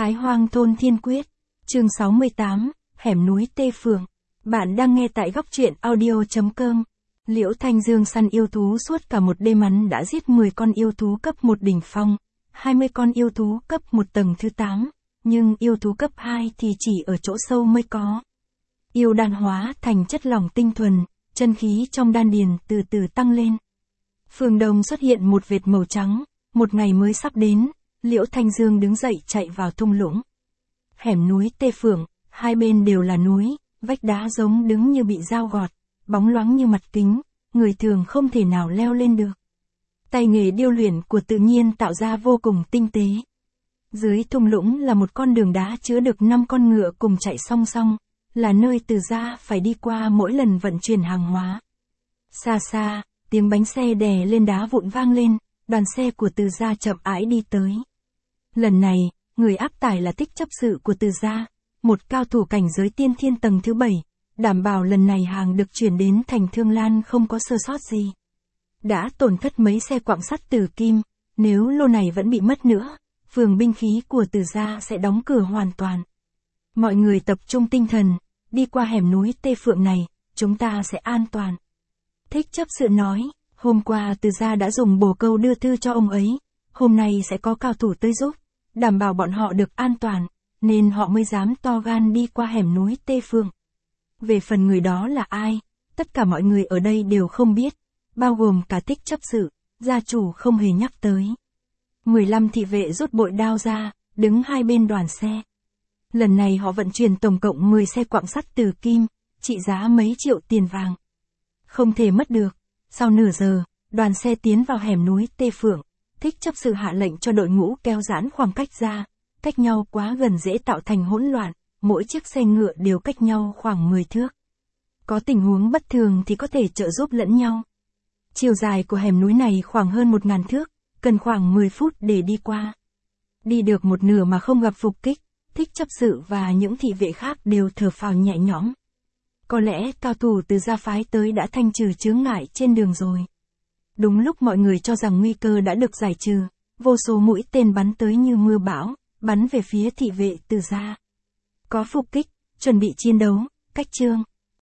Thái Hoang thôn Thiên Quyết, chương 68, hẻm núi Tê Phượng. Bạn đang nghe tại góc truyện audio.com. Liễu Thanh Dương săn yêu thú suốt cả một đêm, hắn đã giết 10 con yêu thú cấp 1 đỉnh phong, 20 con yêu thú cấp 1 tầng thứ 8, nhưng yêu thú cấp 2 thì chỉ ở chỗ sâu mới có. Yêu đan hóa thành chất lỏng tinh thuần, chân khí trong đan điền từ từ tăng lên. Phương đông xuất hiện một vệt màu trắng, một ngày mới sắp đến, Liễu Thanh Dương đứng dậy chạy vào thung lũng. Hẻm núi Tê Phượng, hai bên đều là núi, vách đá giống đứng như bị dao gọt, bóng loáng như mặt kính, người thường không thể nào leo lên được. Tay nghề điêu luyện của tự nhiên tạo ra vô cùng tinh tế. Dưới thung lũng là một con đường đá chứa được 5 con ngựa cùng chạy song song, là nơi Từ gia phải đi qua mỗi lần vận chuyển hàng hóa. Xa xa, tiếng bánh xe đè lên đá vụn vang lên, đoàn xe của Từ gia chậm rãi đi tới. Lần này, người áp tải là Thích chấp sự của Từ gia, một cao thủ cảnh giới tiên thiên tầng thứ 7, đảm bảo lần này hàng được chuyển đến thành Thương Lan không có sơ sót gì. Đã tổn thất mấy xe quặng sắt Tử Kim, nếu lô này vẫn bị mất nữa, phường binh khí của Từ gia sẽ đóng cửa hoàn toàn. Mọi người tập trung tinh thần, đi qua hẻm núi Tê Phượng này, chúng ta sẽ an toàn. Thích chấp sự nói, hôm qua Từ gia đã dùng bồ câu đưa thư cho ông ấy, hôm nay sẽ có cao thủ tới giúp, đảm bảo bọn họ được an toàn, nên họ mới dám to gan đi qua hẻm núi Tê Phượng. Về phần người đó là ai, tất cả mọi người ở đây đều không biết, bao gồm cả Thích chấp sự, gia chủ không hề nhắc tới. 15 thị vệ rút bội đao ra, đứng hai bên đoàn xe. Lần này họ vận chuyển tổng cộng 10 xe quặng sắt Tử Kim, trị giá mấy triệu tiền vàng. Không thể mất được. Sau nửa giờ, đoàn xe tiến vào hẻm núi Tê Phượng. Thích chấp sự hạ lệnh cho đội ngũ kéo giãn khoảng cách ra, cách nhau quá gần dễ tạo thành hỗn loạn, mỗi chiếc xe ngựa đều cách nhau khoảng 10 thước. Có tình huống bất thường thì có thể trợ giúp lẫn nhau. Chiều dài của hẻm núi này khoảng hơn 1000 thước, cần khoảng 10 phút để đi qua. Đi được một nửa mà không gặp phục kích, Thích chấp sự và những thị vệ khác đều thở phào nhẹ nhõm. Có lẽ cao thủ Từ gia phái tới đã thanh trừ chướng ngại trên đường rồi. Đúng lúc mọi người cho rằng nguy cơ đã được giải trừ, vô số mũi tên bắn tới như mưa bão, bắn về phía thị vệ Từ gia. Có phục kích, chuẩn bị chiến đấu, cách chương.